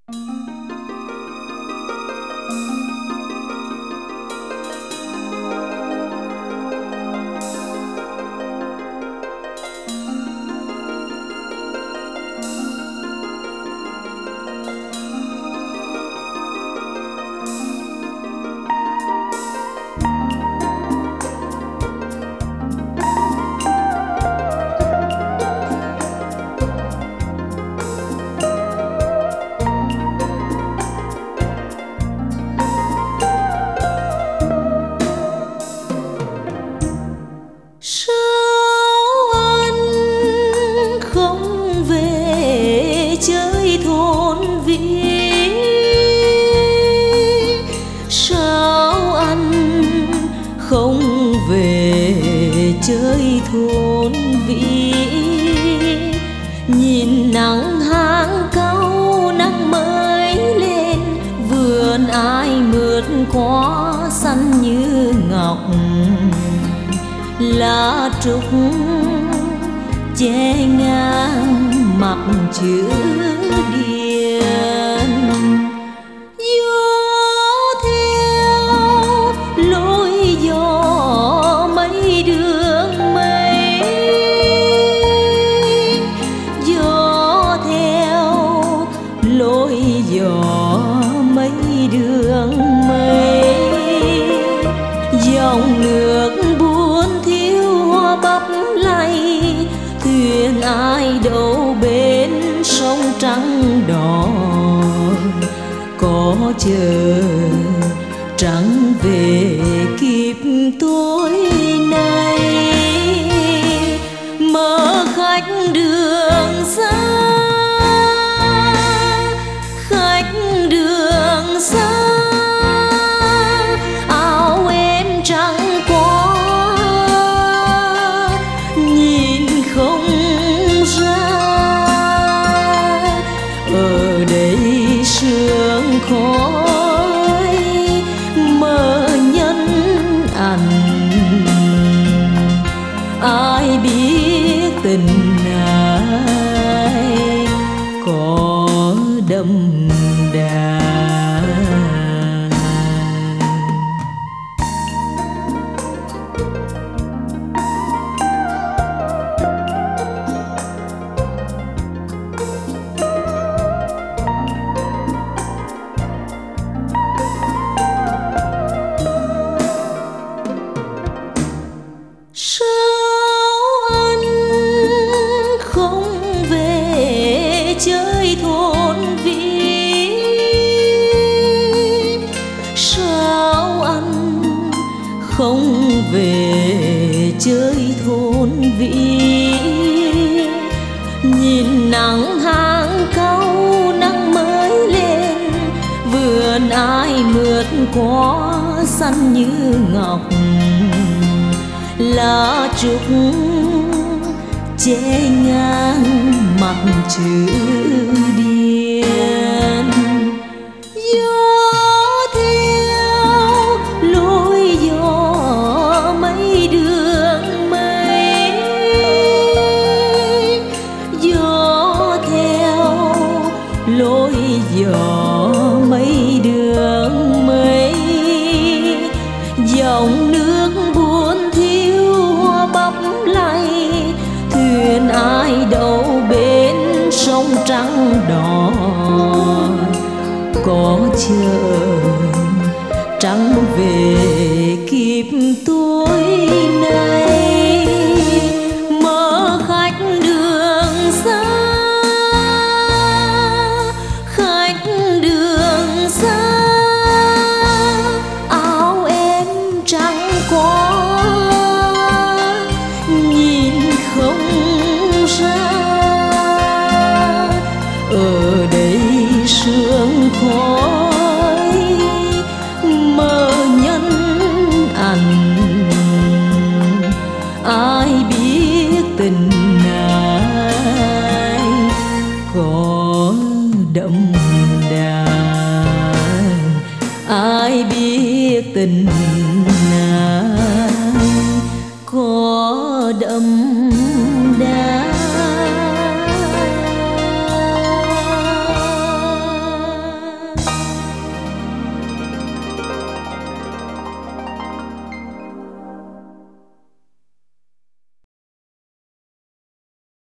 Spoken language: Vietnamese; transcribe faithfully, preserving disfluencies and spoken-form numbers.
không về chơi thôn vị. Nhìn nắng hàng cau nắng mới lên, vườn ai mượt quá xanh như ngọc. Lá trúc che ngang mặt chữ điền. Lối gió mấy đường mây, dòng nước buồn thiếu hoa bắp lay. Thuyền ai đâu bên sông trắng đỏ, có chờ trắng về kịp tối nay. Mơ khách đường xa, áo em trắng quá nhìn không ra. Ở đây sương khói mơ nhân ảnh, ai biết tình ai có đậm đà. Chơi thôn vị, sao anh không về chơi thôn vị. Nhìn nắng hàng cau nắng mới lên, vườn ai mượt quá xanh như ngọc. Lá trúc che ngang mặt chữ điền. Gió theo lối gió mấy đường mây, gió theo lối gió mấy đường mây. Dòng nước buồn thiếu hoa bắp lay, thuyền ai đâu bên sông trắng đỏ, có chờ trắng về kịp tối nay. Mơ khách đường xa, khách đường xa, áo em trắng quá nhìn không ra. Ở đây sương khói mơ nhân ảnh, ai biết tình ai có đậm đà. Ai biết tình